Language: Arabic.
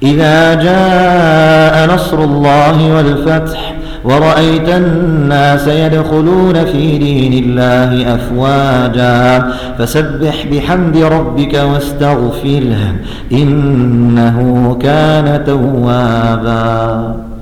إذا جاء نصر الله والفتح ورأيت الناس يدخلون في دين الله أفواجا فسبح بحمد ربك واستغفره إنه كان توابا.